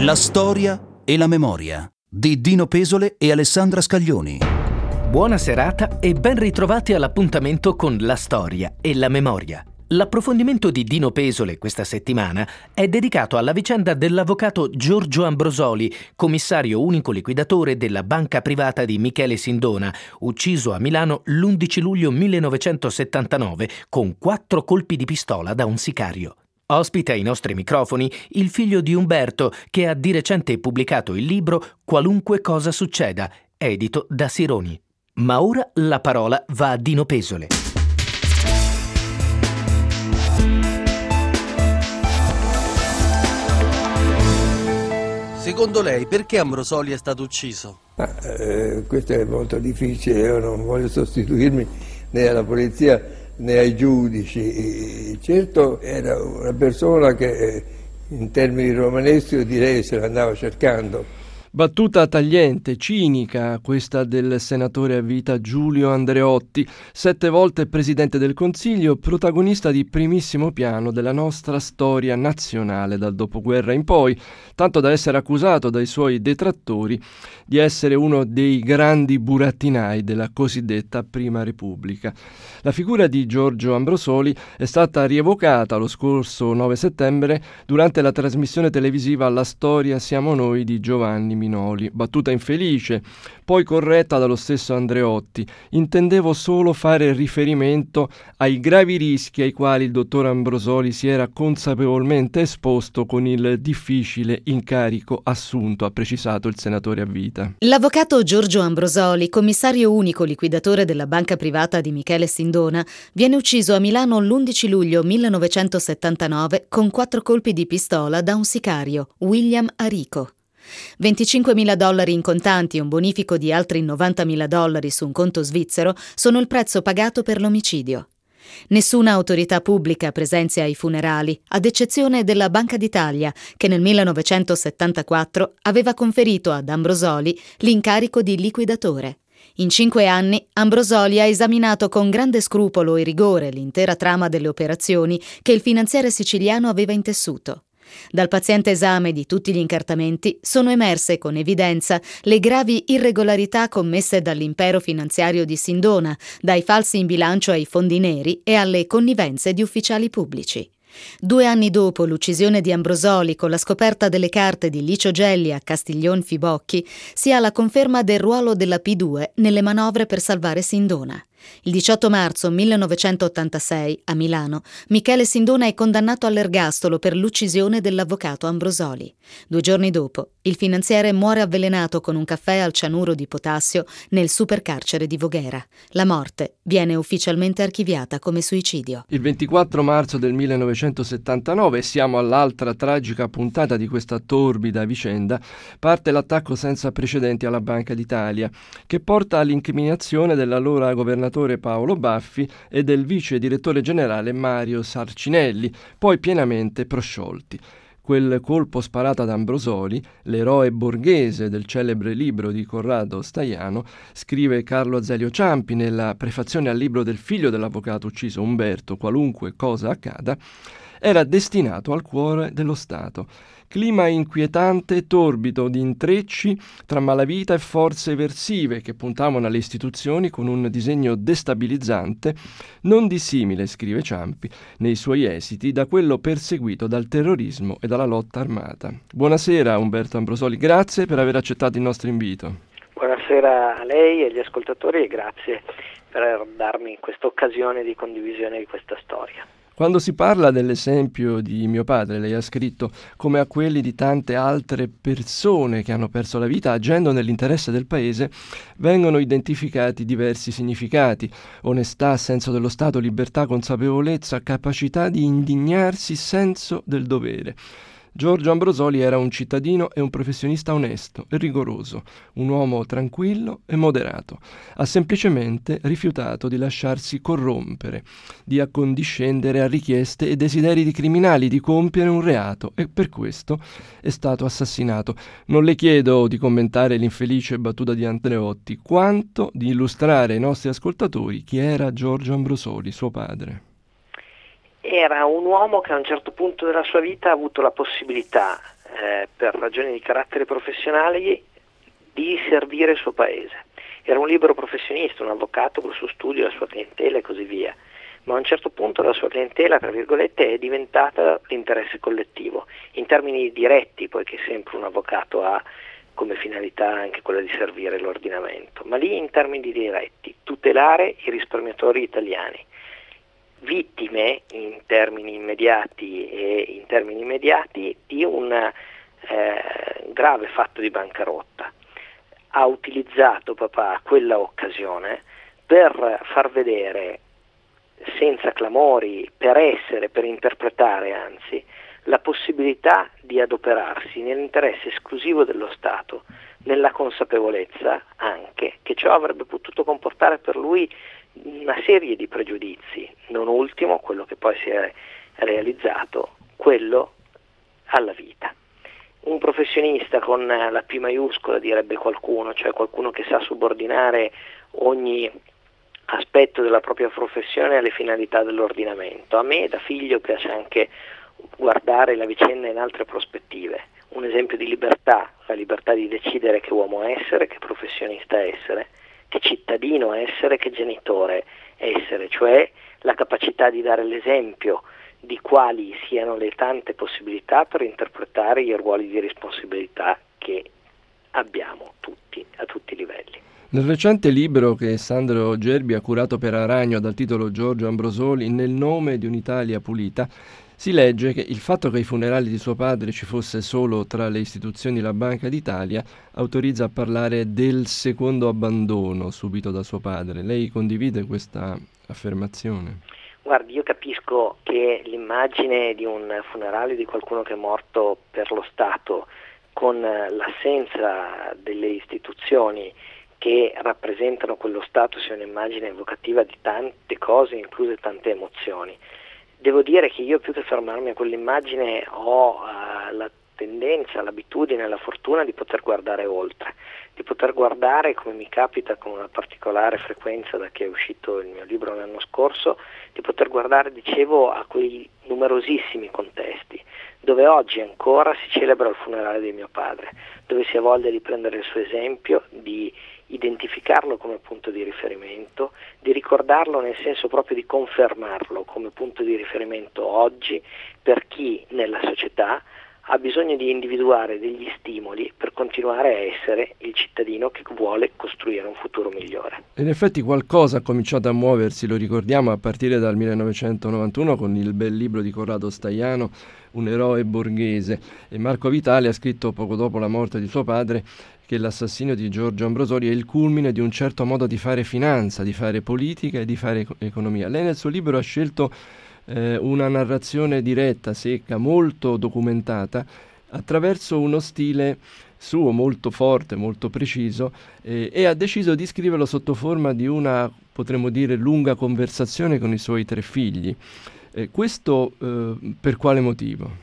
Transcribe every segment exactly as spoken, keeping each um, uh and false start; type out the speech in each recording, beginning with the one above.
La storia e la memoria di Dino Pesole e Alessandra Scaglioni. Buona serata e ben ritrovati all'appuntamento con La storia e la memoria. L'approfondimento di Dino Pesole questa settimana è dedicato alla vicenda dell'avvocato Giorgio Ambrosoli, commissario unico liquidatore della banca privata di Michele Sindona, ucciso a Milano l'undici luglio millenovecentosettantanove con quattro colpi di pistola da un sicario. Ospita ai nostri microfoni il figlio di Umberto, che ha di recente pubblicato il libro Qualunque cosa succeda, edito da Sironi. Ma ora la parola va a Dino Pesole. Secondo lei, perché Ambrosoli è stato ucciso? Ah, eh, questo è molto difficile, io non voglio sostituirmi né alla polizia né ai giudici. Certo era una persona che in termini romaneschi io direi se l'andava cercando. Battuta tagliente, cinica, questa del senatore a vita Giulio Andreotti, sette volte presidente del Consiglio, protagonista di primissimo piano della nostra storia nazionale dal dopoguerra in poi, tanto da essere accusato dai suoi detrattori di essere uno dei grandi burattinai della cosiddetta Prima Repubblica. La figura di Giorgio Ambrosoli è stata rievocata lo scorso nove settembre durante la trasmissione televisiva La storia siamo noi di Giovanni Minoli, battuta infelice, poi corretta dallo stesso Andreotti. Intendevo solo fare riferimento ai gravi rischi ai quali il dottor Ambrosoli si era consapevolmente esposto con il difficile incarico assunto, ha precisato il senatore a vita. L'avvocato Giorgio Ambrosoli, commissario unico liquidatore della banca privata di Michele Sindona, viene ucciso a Milano l'undici luglio millenovecentosettantanove con quattro colpi di pistola da un sicario, William Arico. venticinquemila dollari in contanti e un bonifico di altri novantamila dollari su un conto svizzero sono il prezzo pagato per l'omicidio. Nessuna autorità pubblica presenzia ai funerali, ad eccezione della Banca d'Italia, che nel millenovecentosettantaquattro aveva conferito ad Ambrosoli l'incarico di liquidatore. In cinque anni Ambrosoli ha esaminato con grande scrupolo e rigore l'intera trama delle operazioni che il finanziere siciliano aveva intessuto. Dal paziente esame di tutti gli incartamenti sono emerse con evidenza le gravi irregolarità commesse dall'impero finanziario di Sindona, dai falsi in bilancio ai fondi neri e alle connivenze di ufficiali pubblici. Due anni dopo l'uccisione di Ambrosoli, con la scoperta delle carte di Licio Gelli a Castiglion Fibocchi, si ha la conferma del ruolo della P due nelle manovre per salvare Sindona. Il diciotto marzo millenovecentottantasei, a Milano, Michele Sindona è condannato all'ergastolo per l'uccisione dell'avvocato Ambrosoli. Due giorni dopo, il finanziere muore avvelenato con un caffè al cianuro di potassio nel supercarcere di Voghera. La morte viene ufficialmente archiviata come suicidio. Il ventiquattro marzo del millenovecentosettantanove, siamo all'altra tragica puntata di questa torbida vicenda, parte l'attacco senza precedenti alla Banca d'Italia, che porta all'incriminazione dell'allora governatore Paolo Baffi e del vice direttore generale Mario Sarcinelli, poi pienamente prosciolti. Quel colpo sparato ad Ambrosoli, l'eroe borghese del celebre libro di Corrado Staiano, scrive Carlo Azeglio Ciampi nella prefazione al libro del figlio dell'avvocato ucciso Umberto, Qualunque cosa accada, era destinato al cuore dello Stato. Clima inquietante e torbido di intrecci tra malavita e forze eversive che puntavano alle istituzioni con un disegno destabilizzante, non dissimile, scrive Ciampi, nei suoi esiti da quello perseguito dal terrorismo e dalla lotta armata. Buonasera Umberto Ambrosoli, grazie per aver accettato il nostro invito. Buonasera a lei e agli ascoltatori e grazie per darmi questa occasione di condivisione di questa storia. Quando si parla dell'esempio di mio padre, lei ha scritto, come a quelli di tante altre persone che hanno perso la vita agendo nell'interesse del paese, vengono identificati diversi significati: onestà, senso dello Stato, libertà, consapevolezza, capacità di indignarsi, senso del dovere. Giorgio Ambrosoli era un cittadino e un professionista onesto e rigoroso, un uomo tranquillo e moderato. Ha semplicemente rifiutato di lasciarsi corrompere, di accondiscendere a richieste e desideri di criminali, di compiere un reato, e per questo è stato assassinato. Non le chiedo di commentare l'infelice battuta di Andreotti, quanto di illustrare ai nostri ascoltatori chi era Giorgio Ambrosoli, suo padre. Era un uomo che a un certo punto della sua vita ha avuto la possibilità eh, per ragioni di carattere professionale, di servire il suo paese. Era un libero professionista, un avvocato col suo studio, la sua clientela e così via, ma a un certo punto la sua clientela, tra virgolette, è diventata l'interesse collettivo, in termini diretti, poiché sempre un avvocato ha come finalità anche quella di servire l'ordinamento, ma lì in termini diretti, tutelare i risparmiatori italiani, vittime in termini immediati e in termini immediati di un eh, grave fatto di bancarotta. Ha utilizzato papà quella occasione per far vedere senza clamori, per essere, per interpretare anzi, la possibilità di adoperarsi nell'interesse esclusivo dello Stato, nella consapevolezza anche che ciò avrebbe potuto comportare per lui una serie di pregiudizi, non ultimo quello che poi si è realizzato, quello alla vita. Un professionista con la P maiuscola, direbbe qualcuno, cioè qualcuno che sa subordinare ogni aspetto della propria professione alle finalità dell'ordinamento. A me da figlio piace anche guardare la vicenda in altre prospettive. Un esempio di libertà, la libertà di decidere che uomo essere, che professionista essere, che cittadino essere, che genitore essere, cioè la capacità di dare l'esempio di quali siano le tante possibilità per interpretare i ruoli di responsabilità che abbiamo tutti, a tutti i livelli. Nel recente libro che Sandro Gerbi ha curato per Aragno dal titolo Giorgio Ambrosoli, Nel nome di un'Italia pulita, si legge che il fatto che ai funerali di suo padre ci fosse solo tra le istituzioni la Banca d'Italia autorizza a parlare del secondo abbandono subito da suo padre. Lei condivide questa affermazione? Guardi, io capisco che l'immagine di un funerale di qualcuno che è morto per lo Stato, con l'assenza delle istituzioni che rappresentano quello Stato, sia un'immagine evocativa di tante cose, incluse tante emozioni. Devo dire che io, più che fermarmi a quell'immagine, ho uh, la tendenza, l'abitudine, la fortuna di poter guardare oltre, di poter guardare, come mi capita con una particolare frequenza da che è uscito il mio libro l'anno scorso, di poter guardare, dicevo, a quei numerosissimi contesti dove oggi ancora si celebra il funerale di mio padre, dove si ha voglia di prendere il suo esempio, di identificarlo come punto di riferimento, di ricordarlo nel senso proprio di confermarlo come punto di riferimento oggi per chi nella società ha bisogno di individuare degli stimoli per continuare a essere il cittadino che vuole costruire un futuro migliore. In effetti qualcosa ha cominciato a muoversi, lo ricordiamo, a partire dal millenovecentonovantuno con il bel libro di Corrado Staiano, Un eroe borghese, e Marco Vitali ha scritto poco dopo la morte di suo padre che l'assassinio di Giorgio Ambrosoli è il culmine di un certo modo di fare finanza, di fare politica e di fare economia. Lei nel suo libro ha scelto eh, una narrazione diretta, secca, molto documentata, attraverso uno stile suo molto forte, molto preciso, eh, e ha deciso di scriverlo sotto forma di una, potremmo dire, lunga conversazione con i suoi tre figli. Eh, questo eh, per quale motivo?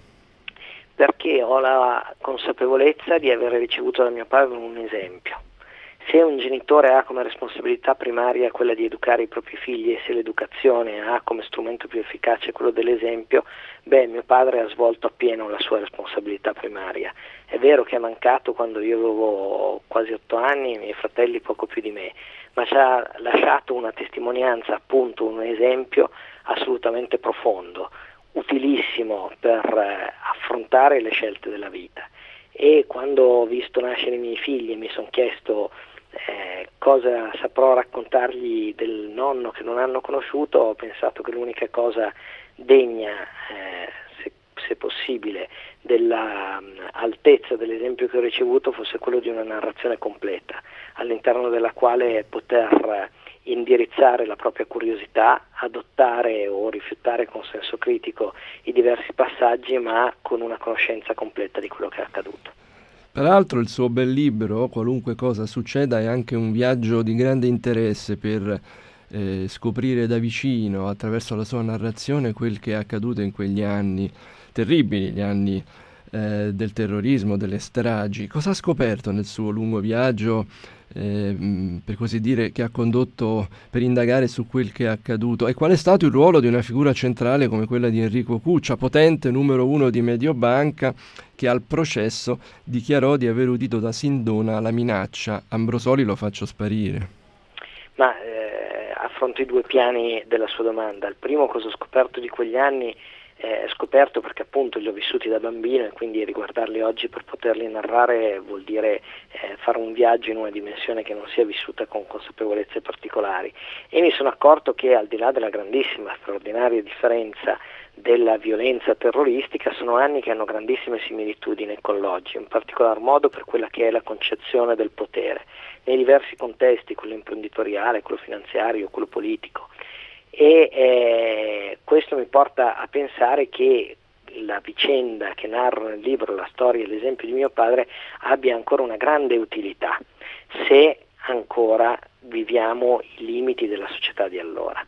Perché ho la consapevolezza di aver ricevuto da mio padre un esempio. Se un genitore ha come responsabilità primaria quella di educare i propri figli e se l'educazione ha come strumento più efficace quello dell'esempio, beh, mio padre ha svolto appieno la sua responsabilità primaria. È vero che è mancato quando io avevo quasi otto anni e i miei fratelli poco più di me, ma ci ha lasciato una testimonianza, appunto un esempio assolutamente profondo, utilissimo per eh, affrontare le scelte della vita. E quando ho visto nascere i miei figli e mi sono chiesto eh, cosa saprò raccontargli del nonno che non hanno conosciuto, ho pensato che l'unica cosa degna, eh, se, se possibile, della um, altezza dell'esempio che ho ricevuto fosse quello di una narrazione completa, all'interno della quale poter indirizzare la propria curiosità, adottare o rifiutare con senso critico i diversi passaggi, ma con una conoscenza completa di quello che è accaduto. Peraltro il suo bel libro, Qualunque cosa succeda, è anche un viaggio di grande interesse per eh, scoprire da vicino, attraverso la sua narrazione, quel che è accaduto in quegli anni terribili, gli anni eh, del terrorismo, delle stragi. Cosa ha scoperto nel suo lungo viaggio, eh, per così dire, che ha condotto per indagare su quel che è accaduto, e qual è stato il ruolo di una figura centrale come quella di Enrico Cuccia, potente numero uno di Mediobanca, che al processo dichiarò di aver udito da Sindona la minaccia: Ambrosoli lo faccio sparire. Ma eh, affronto i due piani della sua domanda. Il primo, cosa ho scoperto di quegli anni, eh, scoperto perché appunto li ho vissuti da bambino, e quindi riguardarli oggi per poterli narrare vuol dire eh, fare un viaggio in una dimensione che non sia vissuta con consapevolezze particolari, e mi sono accorto che al di là della grandissima, straordinaria differenza della violenza terroristica, sono anni che hanno grandissime similitudini con l'oggi, in particolar modo per quella che è la concezione del potere nei diversi contesti, quello imprenditoriale, quello finanziario, quello politico, e eh, questo mi porta a pensare che la vicenda che narro nel libro, la storia e l'esempio di mio padre, abbia ancora una grande utilità se ancora viviamo i limiti della società di allora.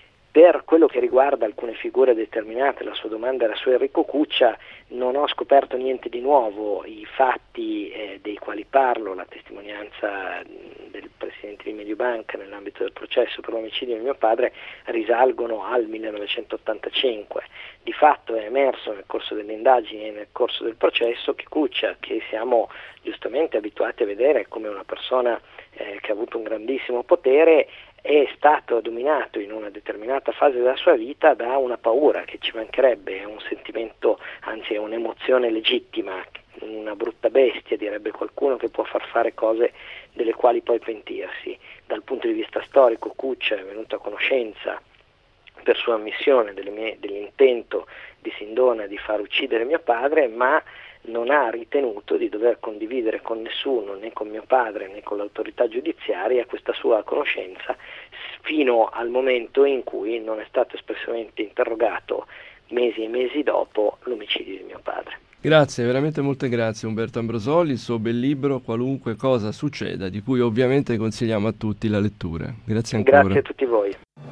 Per quello che riguarda alcune figure determinate, la sua domanda era su Enrico Cuccia, non ho scoperto niente di nuovo. I fatti eh, dei quali parlo, la testimonianza del presidente di Mediobanca nell'ambito del processo per l'omicidio di mio padre, risalgono al millenovecentottantacinque. Di fatto è emerso nel corso delle indagini e nel corso del processo che Cuccia, che siamo giustamente abituati a vedere come una persona eh, che ha avuto un grandissimo potere, è stato dominato in una determinata fase della sua vita da una paura, che ci mancherebbe, è un sentimento, anzi è un'emozione legittima, una brutta bestia direbbe qualcuno, che può far fare cose delle quali poi pentirsi. Dal punto di vista storico Cuccia è venuto a conoscenza per sua ammissione delle mie, dell'intento di Sindona di far uccidere mio padre, ma non ha ritenuto di dover condividere con nessuno, né con mio padre né con l'autorità giudiziaria, questa sua conoscenza, fino al momento in cui non è stato espressamente interrogato mesi e mesi dopo l'omicidio di mio padre. Grazie, veramente molte grazie Umberto Ambrosoli, il suo bel libro Qualunque cosa succeda, di cui ovviamente consigliamo a tutti la lettura. Grazie ancora. Grazie a tutti voi.